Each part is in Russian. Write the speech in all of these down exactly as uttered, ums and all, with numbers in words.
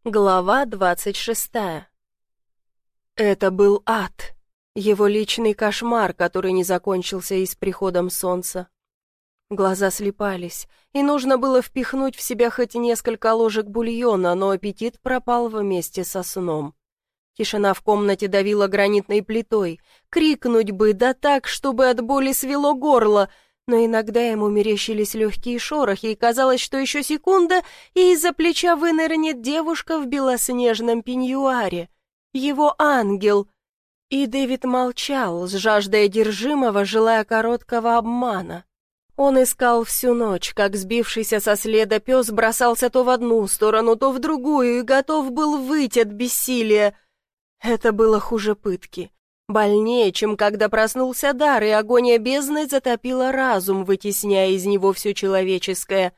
Глава двадцать шестая. Это был ад, его личный кошмар, который не закончился и с приходом солнца. Глаза слипались, и нужно было впихнуть в себя хоть несколько ложек бульона, но аппетит пропал вместе со сном. Тишина в комнате давила гранитной плитой, крикнуть бы, да так, чтобы от боли свело горло, но иногда ему мерещились легкие шорохи, и казалось, что еще секунда, и из-за плеча вынырнет девушка в белоснежном пеньюаре. Его ангел. И Дэвид молчал, с жаждой одержимого, желая короткого обмана. Он искал всю ночь, как сбившийся со следа пес бросался то в одну сторону, то в другую, и готов был выйти от бессилия. Это было хуже пытки. Больнее, чем когда проснулся дар, и агония бездны затопила разум, вытесняя из него все человеческое.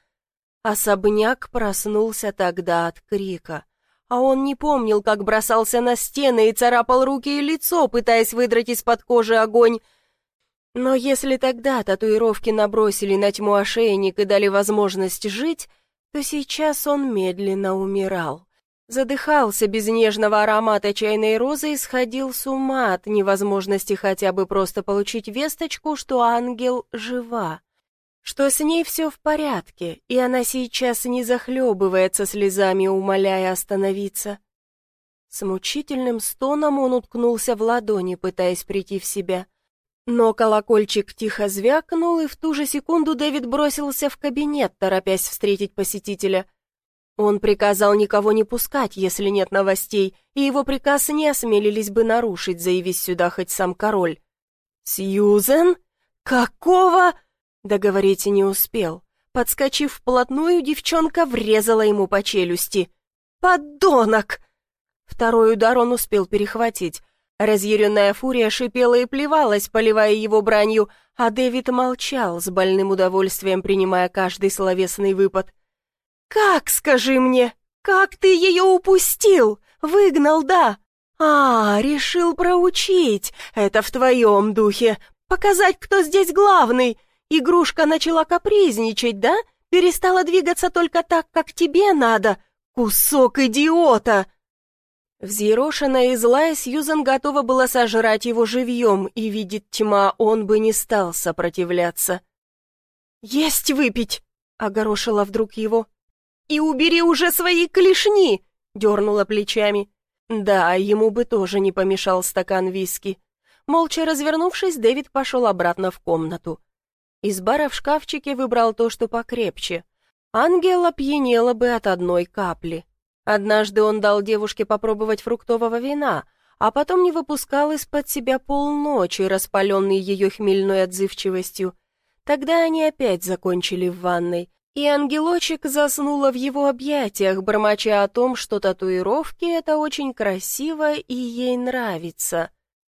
Особняк проснулся тогда от крика. А он не помнил, как бросался на стены и царапал руки и лицо, пытаясь выдрать из-под кожи огонь. Но если тогда татуировки набросили на тьму ошейник и дали возможность жить, то сейчас он медленно умирал. Задыхался без нежного аромата чайной розы и сходил с ума от невозможности хотя бы просто получить весточку, что ангел жива, что с ней все в порядке, и она сейчас не захлебывается слезами, умоляя остановиться. С мучительным стоном он уткнулся в ладони, пытаясь прийти в себя. Но колокольчик тихо звякнул, и в ту же секунду Дэвид бросился в кабинет, торопясь встретить посетителя. Он приказал никого не пускать, если нет новостей, и его приказ не осмелились бы нарушить, заявись сюда хоть сам король. «Сьюзен? Какого?» Договорить не успел. Подскочив вплотную, девчонка врезала ему по челюсти. «Подонок!» Второй удар он успел перехватить. Разъяренная фурия шипела и плевалась, поливая его бранью, а Дэвид молчал, с больным удовольствием принимая каждый словесный выпад. «Как, скажи мне, как ты ее упустил? Выгнал, да? А, решил проучить. Это в твоем духе. Показать, кто здесь главный. Игрушка начала капризничать, да? Перестала двигаться только так, как тебе надо. Кусок идиота!» Взъерошенная и злая, Сьюзен готова была сожрать его живьем, и, видит тьма, он бы не стал сопротивляться. «Есть выпить!» — огорошила вдруг его. «И убери уже свои клешни!» — дернула плечами. Да, ему бы тоже не помешал стакан виски. Молча развернувшись, Дэвид пошел обратно в комнату. Из бара в шкафчике выбрал то, что покрепче. Ангел опьянела бы от одной капли. Однажды он дал девушке попробовать фруктового вина, а потом не выпускал из-под себя полночи, распаленный ее хмельной отзывчивостью. Тогда они опять закончили в ванной. И ангелочек заснула в его объятиях, бормоча о том, что татуировки — это очень красиво и ей нравится.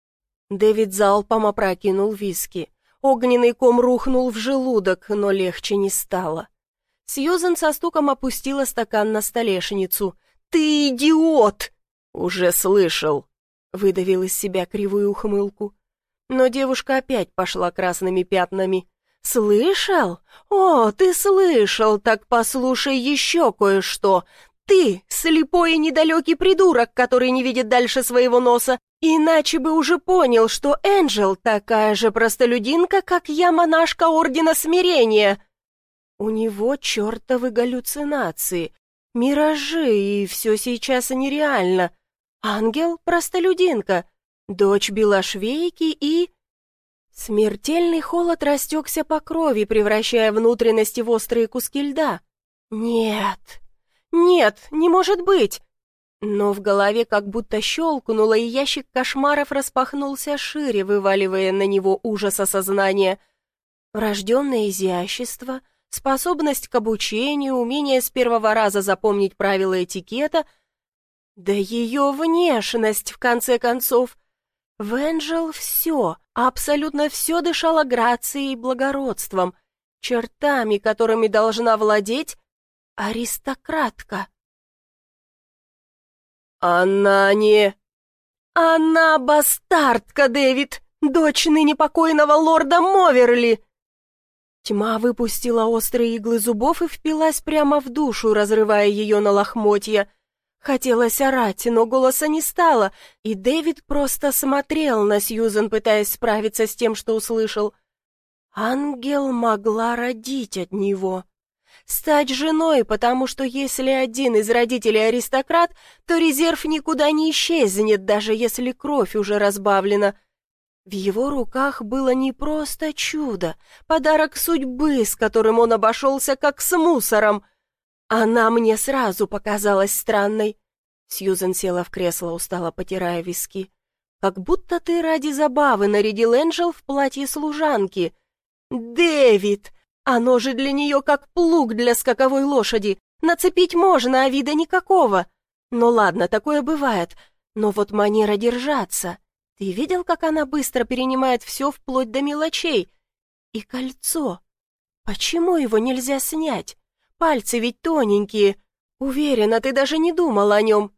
Дэвид залпом опрокинул виски. Огненный ком рухнул в желудок, но легче не стало. Сьюзен со стуком опустила стакан на столешницу. «Ты идиот!» «Уже слышал», — выдавил из себя кривую ухмылку. Но девушка опять пошла красными пятнами. «Слышал? О, ты слышал, так послушай еще кое-что. Ты слепой и недалекий придурок, который не видит дальше своего носа, иначе бы уже понял, что Энджел такая же простолюдинка, как я, монашка Ордена Смирения». У него чертовы галлюцинации, миражи, и все сейчас нереально. Ангел — простолюдинка, дочь белошвейки и... Смертельный холод растекся по крови, превращая внутренности в острые куски льда. Нет, нет, не может быть. Но в голове как будто щелкнуло, и ящик кошмаров распахнулся шире, вываливая на него ужас осознания. Врожденное изящество, способность к обучению, умение с первого раза запомнить правила этикета. Да ее внешность, в конце концов. В Энджел все, абсолютно все дышало грацией и благородством, чертами, которыми должна владеть аристократка. Она не... Она бастардка, Дэвид, дочь ныне покойного лорда Моверли. Тьма выпустила острые иглы зубов и впилась прямо в душу, разрывая ее на лохмотья. Хотелось орать, но голоса не стало, и Дэвид просто смотрел на Сьюзен, пытаясь справиться с тем, что услышал. Ангел могла родить от него. Стать женой, потому что если один из родителей аристократ, то резерв никуда не исчезнет, даже если кровь уже разбавлена. В его руках было не просто чудо, подарок судьбы, с которым он обошелся как с мусором. Она мне сразу показалась странной. Сьюзен села в кресло, устало потирая виски. Как будто ты ради забавы нарядил Энджел в платье служанки. Дэвид! Оно же для нее как плуг для скаковой лошади. Нацепить можно, а вида никакого. Ну ладно, такое бывает. Но вот манера держаться. Ты видел, как она быстро перенимает все вплоть до мелочей? И кольцо. Почему его нельзя снять? Пальцы ведь тоненькие. Уверена, ты даже не думал о нем.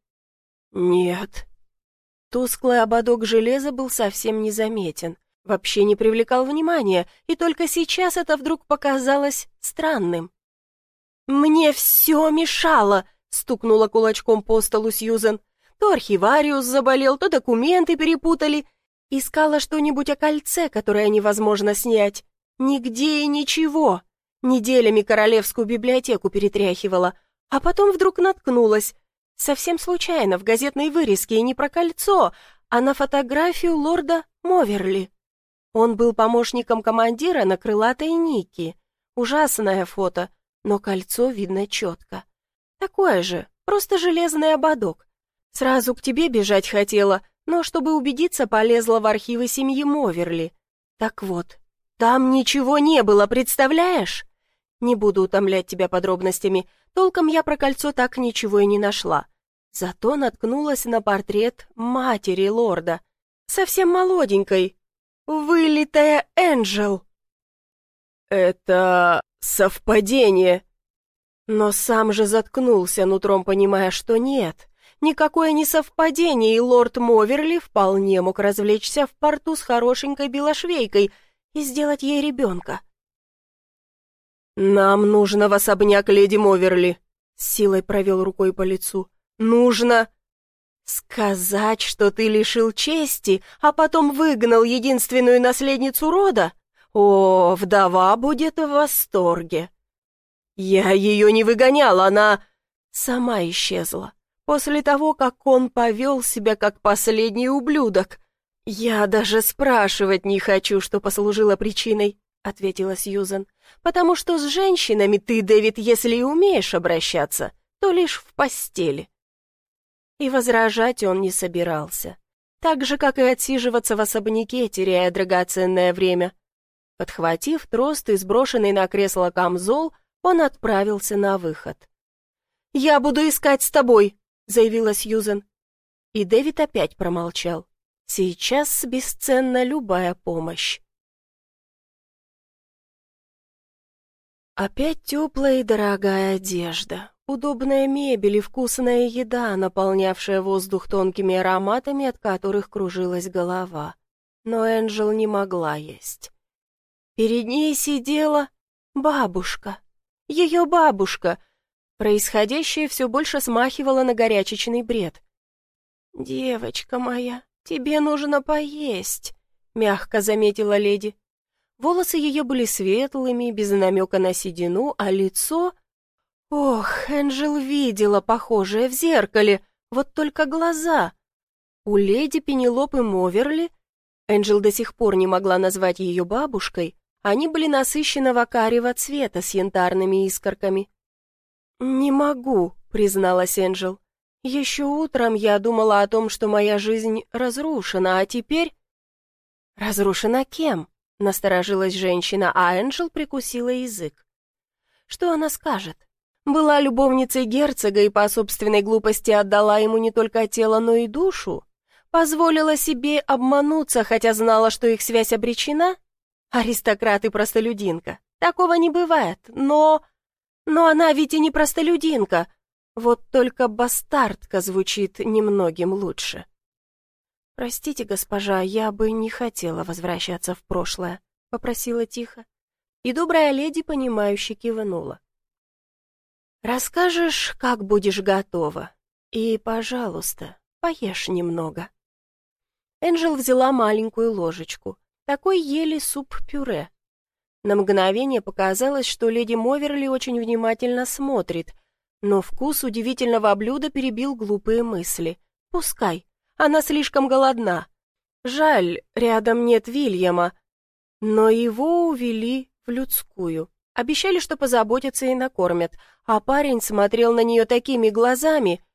Нет. Тусклый ободок железа был совсем незаметен. Вообще не привлекал внимания, и только сейчас это вдруг показалось странным. «Мне все мешало!» — стукнула кулачком по столу Сьюзен. «То архивариус заболел, то документы перепутали. Искала что-нибудь о кольце, которое невозможно снять. Нигде и ничего. Неделями королевскую библиотеку перетряхивала, а потом вдруг наткнулась. Совсем случайно, в газетной вырезке, и не про кольцо, а на фотографию лорда Моверли. Он был помощником командира на крылатой Никки. Ужасное фото, но кольцо видно четко. Такое же, просто железный ободок. Сразу к тебе бежать хотела, но чтобы убедиться, полезла в архивы семьи Моверли. Так вот, там ничего не было, представляешь? Не буду утомлять тебя подробностями, толком я про кольцо так ничего и не нашла. Зато наткнулась на портрет матери лорда, совсем молоденькой, вылитая Энджел. Это совпадение. Но сам же заткнулся, нутром понимая, что нет. Никакое не совпадение, и лорд Моверли вполне мог развлечься в порту с хорошенькой белошвейкой и сделать ей ребенка. «Нам нужно в особняк леди Моверли», — с силой провел рукой по лицу. «Нужно...» «Сказать, что ты лишил чести, а потом выгнал единственную наследницу рода? О, вдова будет в восторге!» «Я ее не выгонял, она...» «Сама исчезла. После того, как он повел себя как последний ублюдок. Я даже спрашивать не хочу, что послужило причиной», — ответила Сьюзен. «Потому что с женщинами ты, Дэвид, если и умеешь обращаться, то лишь в постели». И возражать он не собирался. Так же, как и отсиживаться в особняке, теряя драгоценное время. Подхватив трост и сброшенный на кресло камзол, он отправился на выход. «Я буду искать с тобой», — заявила Сьюзен. И Дэвид опять промолчал. Сейчас бесценна любая помощь. Опять теплая и дорогая одежда, удобная мебель и вкусная еда, наполнявшая воздух тонкими ароматами, от которых кружилась голова. Но Энджел не могла есть. Перед ней сидела бабушка, ее бабушка. Происходящее все больше смахивало на горячечный бред. «Девочка моя, тебе нужно поесть», — мягко заметила леди. Волосы ее были светлыми, без намека на седину, а лицо... Ох, Энджел видела похожее в зеркале, вот только глаза. У леди Пенелопы Моверли, Энджел до сих пор не могла назвать ее бабушкой, они были насыщенного карего цвета с янтарными искорками. «Не могу», — призналась Энджел. «Еще утром я думала о том, что моя жизнь разрушена, а теперь...» «Разрушена кем?» — насторожилась женщина, а Энджел прикусила язык. «Что она скажет? Была любовницей герцога и по собственной глупости отдала ему не только тело, но и душу? Позволила себе обмануться, хотя знала, что их связь обречена? Аристократ и простолюдинка. Такого не бывает, но... Но она ведь и не простолюдинка. Вот только бастардка звучит немногим лучше». «Простите, госпожа, я бы не хотела возвращаться в прошлое», — попросила тихо. И добрая леди, понимающе кивнула. «Расскажешь, как будешь готова. И, пожалуйста, поешь немного». Энджел взяла маленькую ложечку. Такой ели суп-пюре. На мгновение показалось, что леди Моверли очень внимательно смотрит, но вкус удивительного блюда перебил глупые мысли. Пускай, она слишком голодна. Жаль, рядом нет Вильяма, но его увели в людскую. Обещали, что позаботятся и накормят, а парень смотрел на нее такими глазами.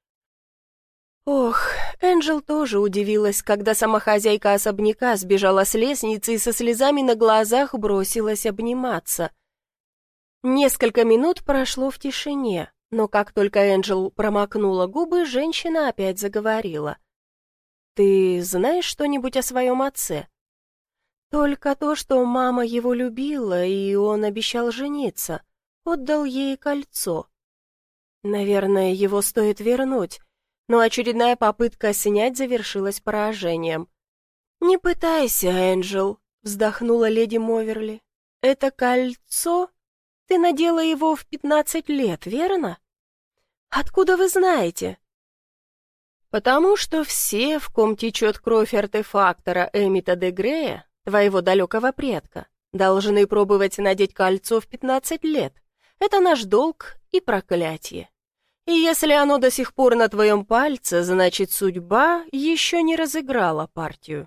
Ох, Энджел тоже удивилась, когда сама хозяйка особняка сбежала с лестницы и со слезами на глазах бросилась обниматься. Несколько минут прошло в тишине, но как только Энджел промокнула губы, женщина опять заговорила. «Ты знаешь что-нибудь о своем отце?» «Только то, что мама его любила, и он обещал жениться. Отдал ей кольцо. Наверное, его стоит вернуть». Но очередная попытка снять завершилась поражением. «Не пытайся, Энджел», — вздохнула леди Моверли. «Это кольцо? Ты надела его в пятнадцать лет, верно? Откуда вы знаете?» «Потому что все, в ком течет кровь артефактора Эмита де Грея, твоего далекого предка, должны пробовать надеть кольцо в пятнадцать лет. Это наш долг и проклятие. И если оно до сих пор на твоем пальце, значит, судьба еще не разыграла партию».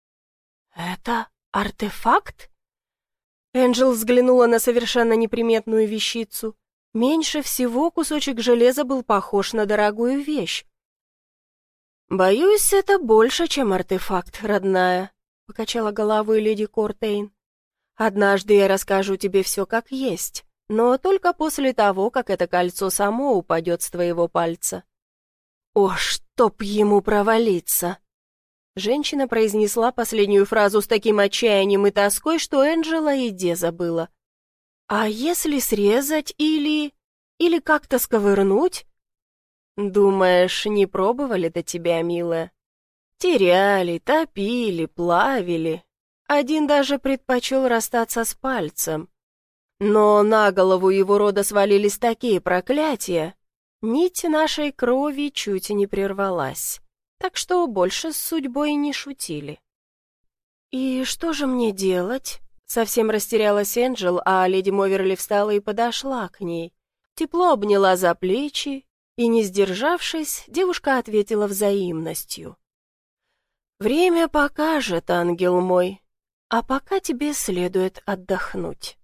«Это артефакт?» Энджел взглянула на совершенно неприметную вещицу. Меньше всего кусочек железа был похож на дорогую вещь. «Боюсь, это больше, чем артефакт, родная», — покачала головой леди Кортейн. «Однажды я расскажу тебе все как есть. Но только после того, как это кольцо само упадет с твоего пальца». «О, чтоб ему провалиться!» Женщина произнесла последнюю фразу с таким отчаянием и тоской, что Энджела и де забыла. «А если срезать или... или как-то сковырнуть?» «Думаешь, не пробовали до тебя, милая? Теряли, топили, плавили. Один даже предпочел расстаться с пальцем. Но на голову его рода свалились такие проклятия. Нить нашей крови чуть не прервалась, так что больше с судьбой не шутили». «И что же мне делать?» Совсем растерялась Энджел, а леди Моверли встала и подошла к ней. Тепло обняла за плечи, и, не сдержавшись, девушка ответила взаимностью. «Время покажет, ангел мой, а пока тебе следует отдохнуть».